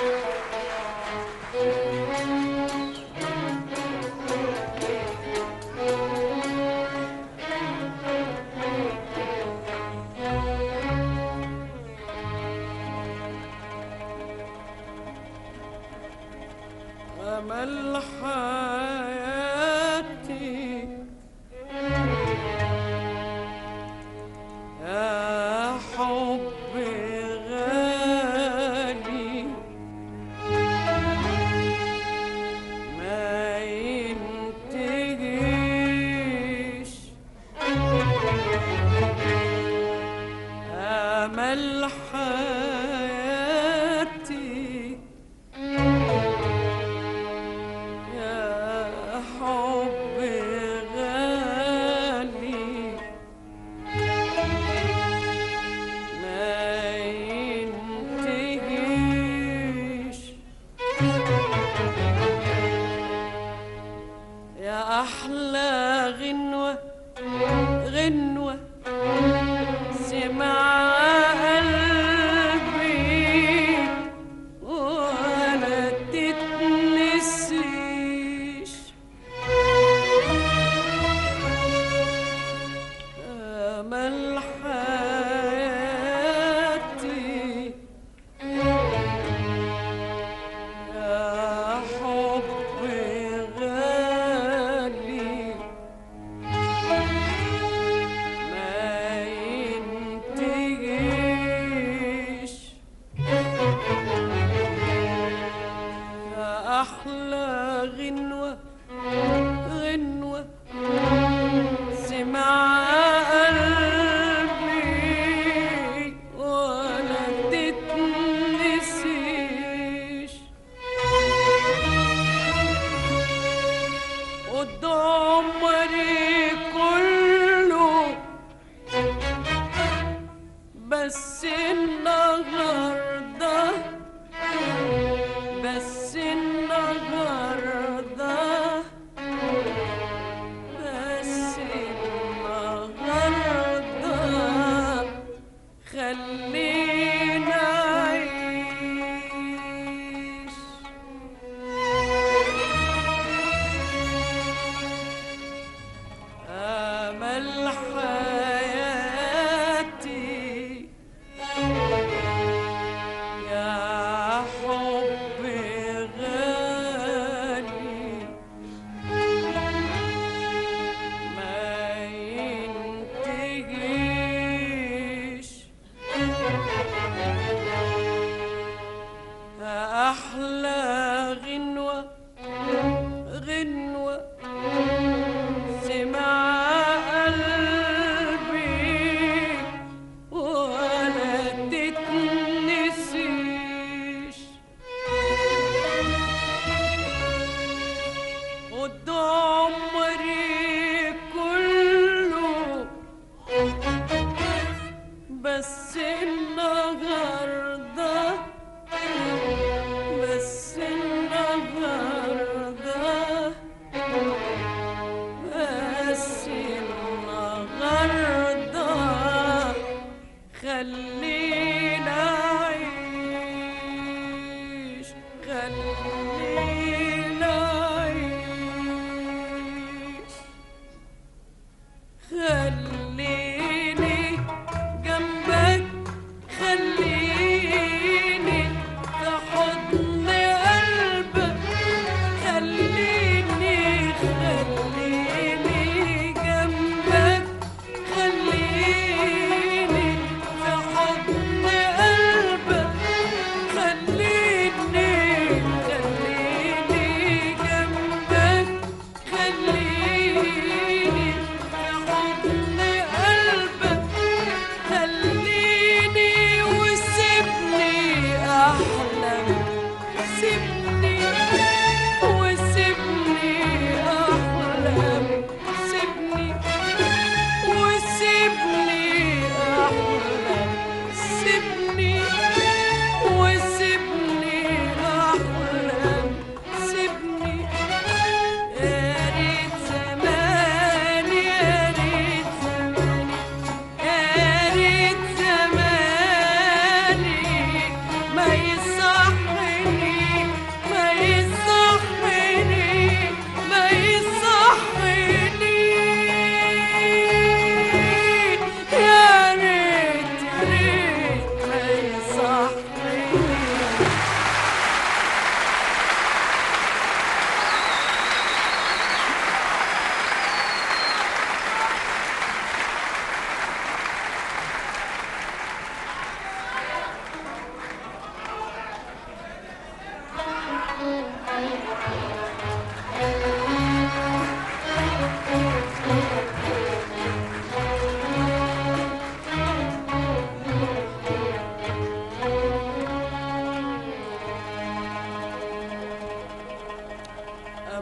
أمل حياتي يا حب غالي ما ينتهيش. أمل حياتي يا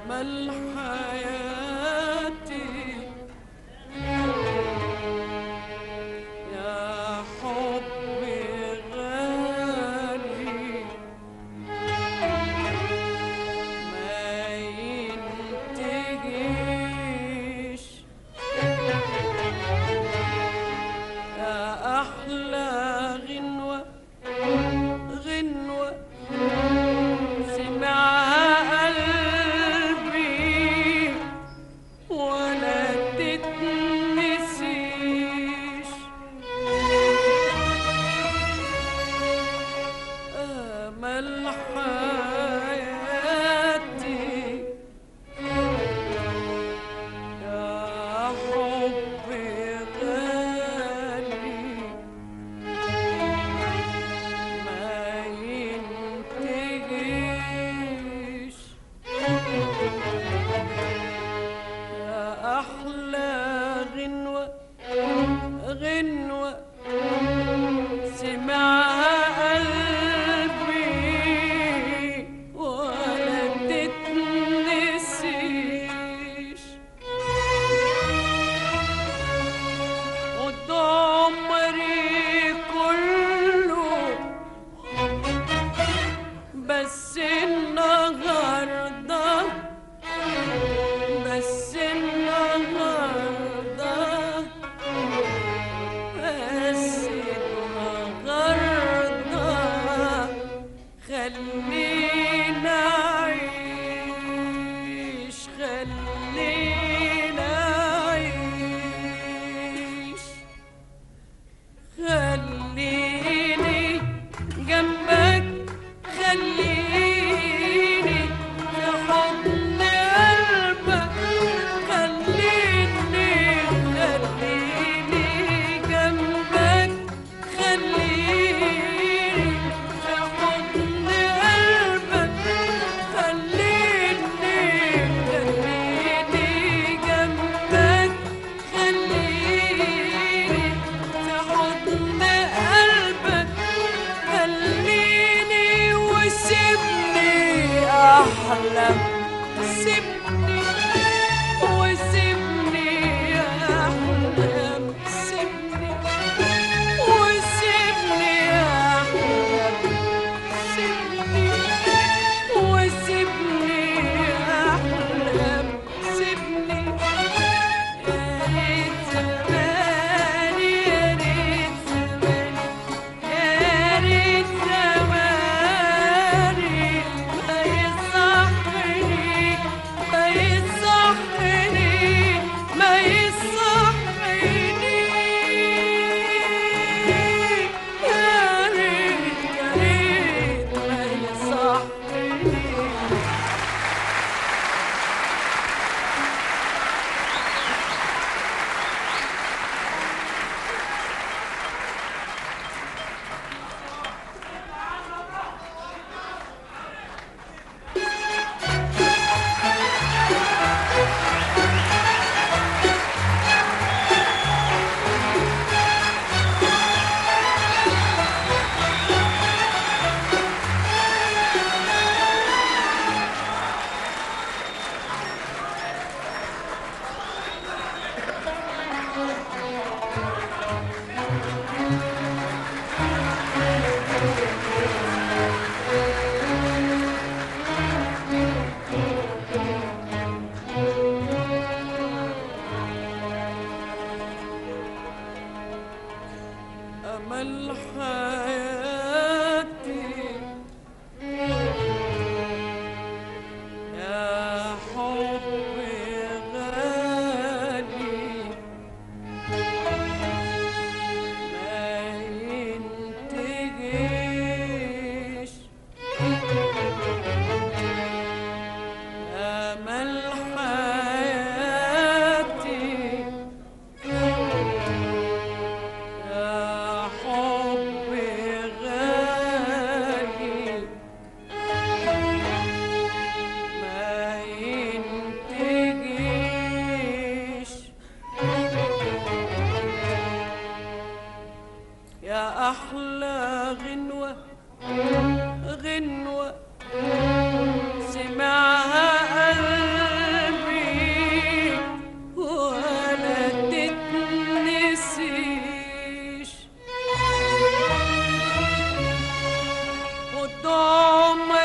أمل حياتي يا حبي غالي ما ينتهيش يا أحلى غنوة غنوة سمعها قلبي ولا تتنسيش أمل حياتي يا حبي غالي ما ينتهيش يا أحلى غنوة غنوة سمعها قلبي ولا تتنسيش خد عمري كله بس النهارده بس النهارده بس النهارده خلينا أعيش خلينا أعيش خليني جنبك خليني في حضن قلبك خليني جنبك خليني في حضن قلبك خليني جنبك خليني في حضن قلبك خليني وسيبني أحلم سيبني وسيبني أحلم سيبني وسيبني أحلم سيبني وسيبني أحلم سيبني يا ريت زماني يا ريت زماني يا ريت زماني ما يصحني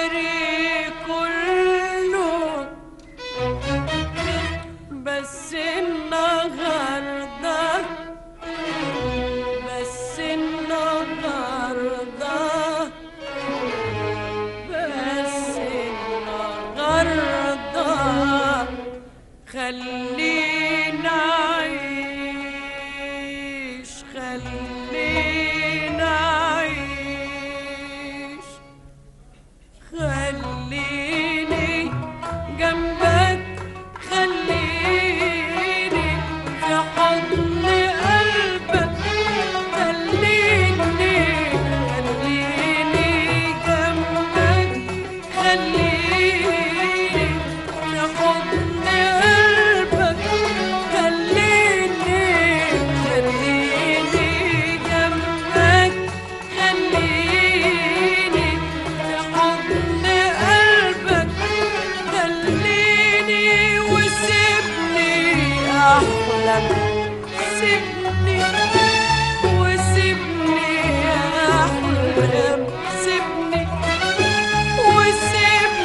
عمري كله، بس النهارده، بس النهارده، بس النهارده خلينا أعيش، خلينا أعيش، خليني جنبك، خليني في حضن قلبك، خليني، خليني جنبك، خليني في حضن قلبك، خليني، خليني جنبك، خليني في حضن قلبك، خليني وسيبني أحلم، سيبني وسيبني أحلم، سيبني وسيبني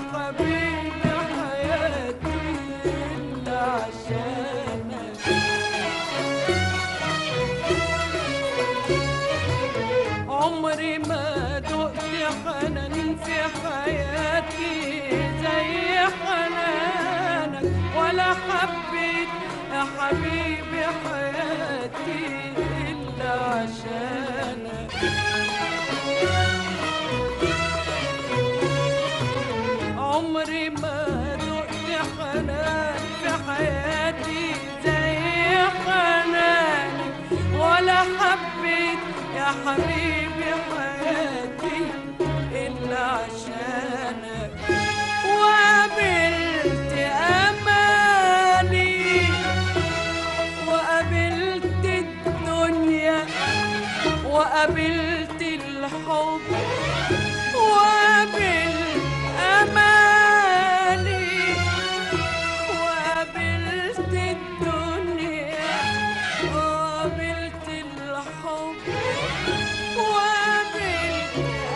حبيبي حياتي إلا عشانك. عمري ما دقت حنان في حياتي زي حنانك، ولا حبيت يا حبيبي حياتي إلا عشانك. عمري ما دقت حنان في حياتي زي حنانك، ولا حبيت يا حبيبي حياتي إلا عشانك. وقابلت أماني وقابلت الدنيا وقابلت الحب، وقابلت أماني وقابلت الدنيا وقابلت الحب، وقابلت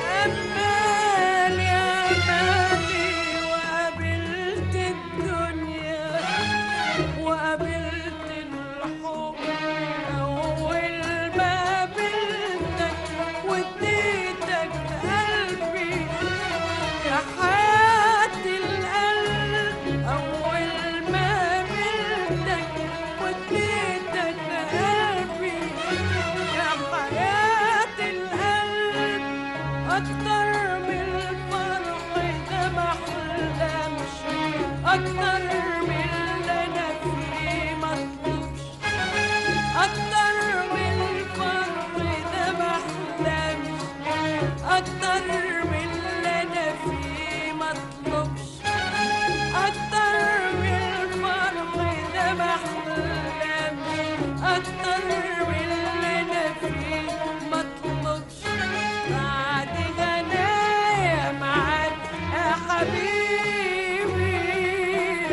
أماني أماني وقابلت الدنيا وقابلت الحب. أول ما قابلتك واديتك قلبي يا حياة القلب، أول ما قابلتك واديتك قلبي يا حياة القلب، أكتر من الفرح ده محلمش، أكتر من اللي أنا فيه مطلوبش، أكتر من الفرح ده محلمش، أكتر من اللي أنا فيه مطلوبش، أكتر من الفرح ده محلمش، أكتر من اللي أنا فيه مطلوبش. بعد غنايا معاك يا حبيبي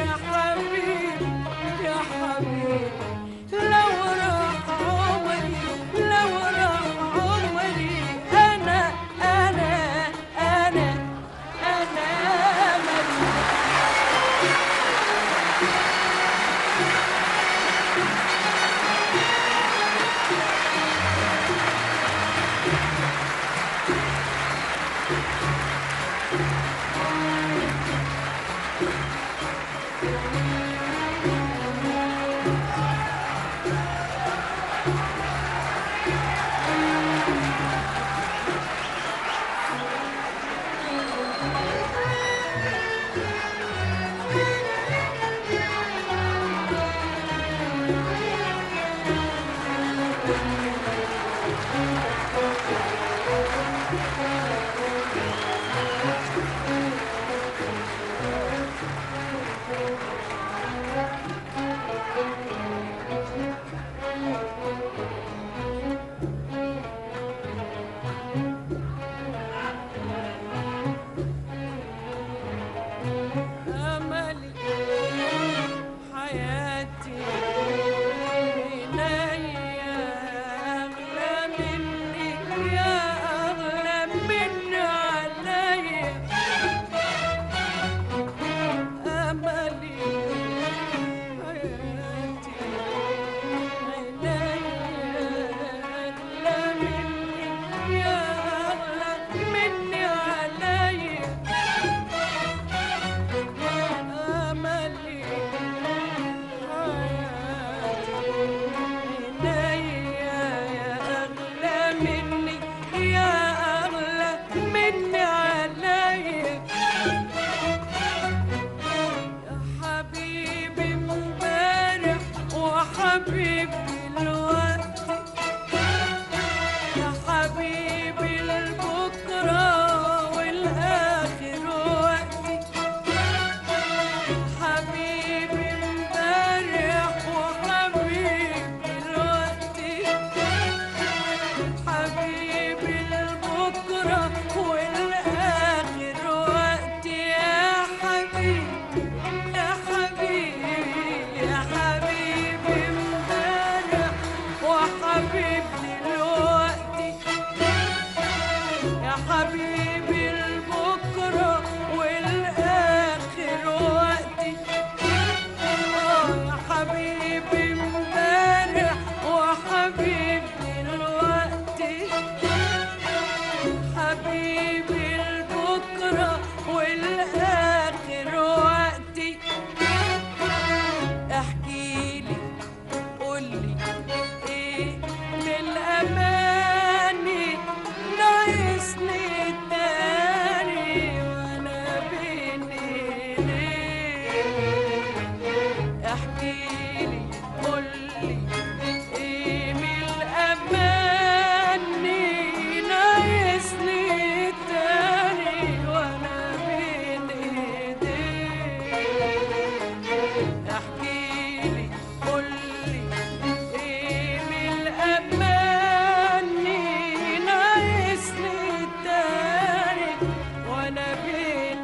وانا بين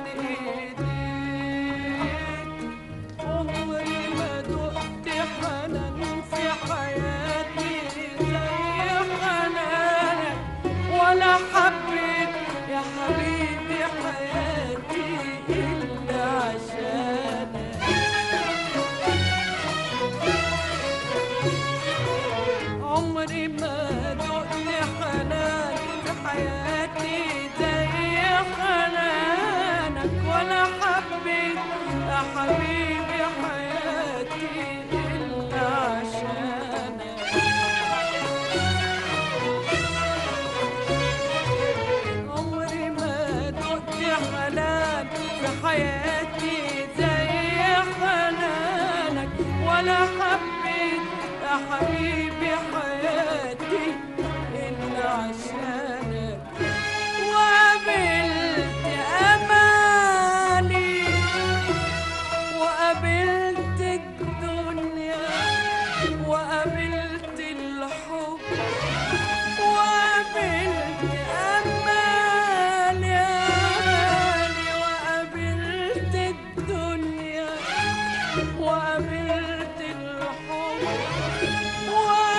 ايديك. عمري ما دقت حنان في حياتي زي حنانك، ولا حبيت يا حبيبي حياتي إلا عشانك. عمري ما دقت حنان في حياتي زي حنانك، ولا حبيت يا حبيبي حياتي إلا عشانك. عمري ما دقت حنان في حياتي زي حنانك، ولا حبيت يا حبيبي حياتي إلا عشانك. وقابلت أمالي وقابلت الدنيا وقابلت الحب، وقابلت أمالي وقابلت الدنيا وقابلت الحب،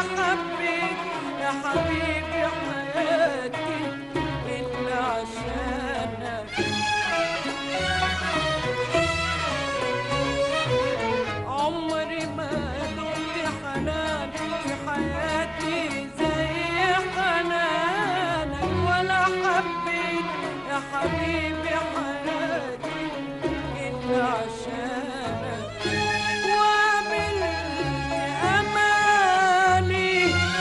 حبيت يا حبيبي حياتي إلا عشانك. عمري ما دقت حنان في حياتي زي حنانك، ولا حبيت يا حبيبي حياتي إلا عشانك. وقابلت أمالي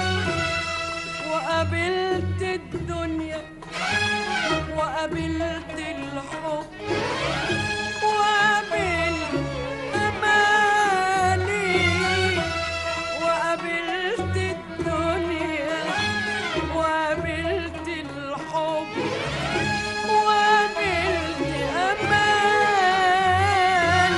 وقابلت الدنيا وقابلت الحب وقابلت أمالي وقابلت الدنيا وقابلت الحب وقابلت أمالي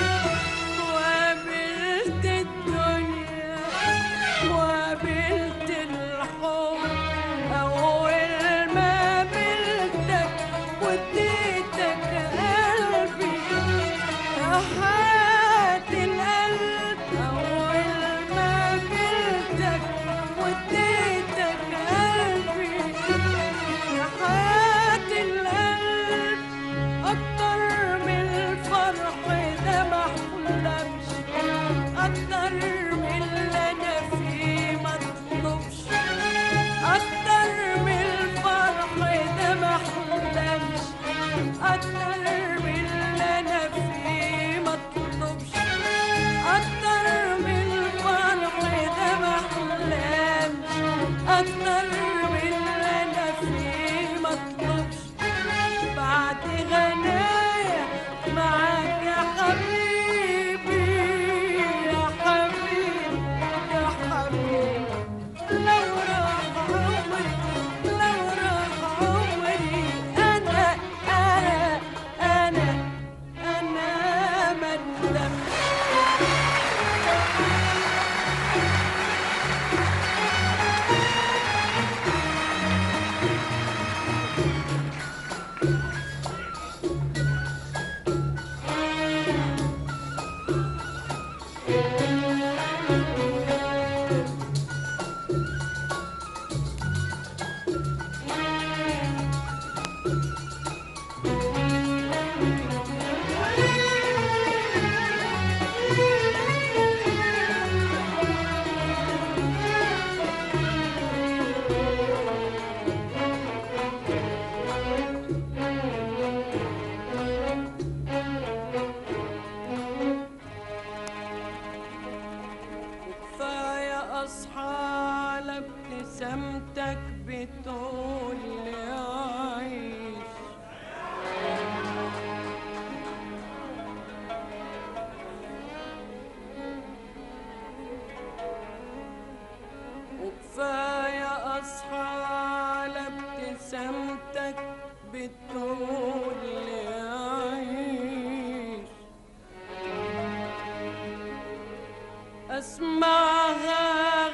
وقابلت الدنيا وقابلت الحب. أول ما قابلتك وديتك قلبي يا حياة القلب. أول ما قابلتك وديتك قلبي يا حياة القلب. أكتر من الفرح ده ما أحلمش، أكتر من اللي أنا فيه ما أطلبش، أكتر من الفرح ده ما أحلمش، أكتر من اللي أنا فيه ما أطلبش، أكتر من الفرح ده ما أحلمش، أكتر من اللي أنا فيه ما أطلبش. بعد غنايا معاك يا حبيبي يا حبيبي يا حبيبي، لو راح عمري لو راح عمري أنا ما ندمت. كفاية أصحى على ابتسامتك بتقول لي عيش. وكفاية أصحى على ابتسامتك بتقول لي عيش. أسمعها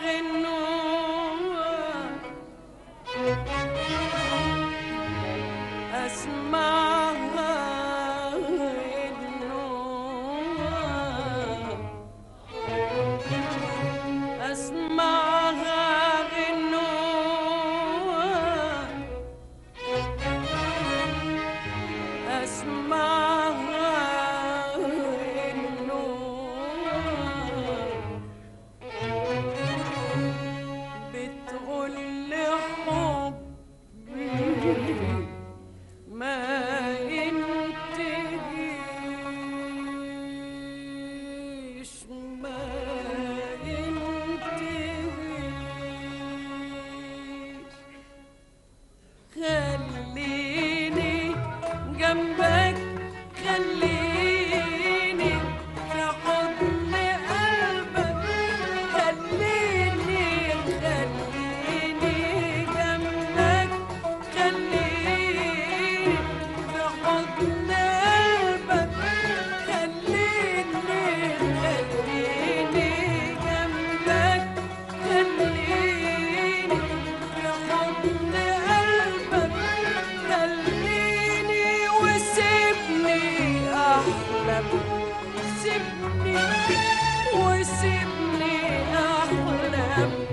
غنوة أسمعها غنوة أسمعها غنوة أسمعها غنوة بتقول لي حبي ما ينتهيش ما ينتهيش. خليني جنبك خليني في حضن قلبك خليني جنبك خليني في حضن قلبك خليني جنبك خليني في حضن قلبك خليني وسيبني أحلم سيبني وسيبني أحلم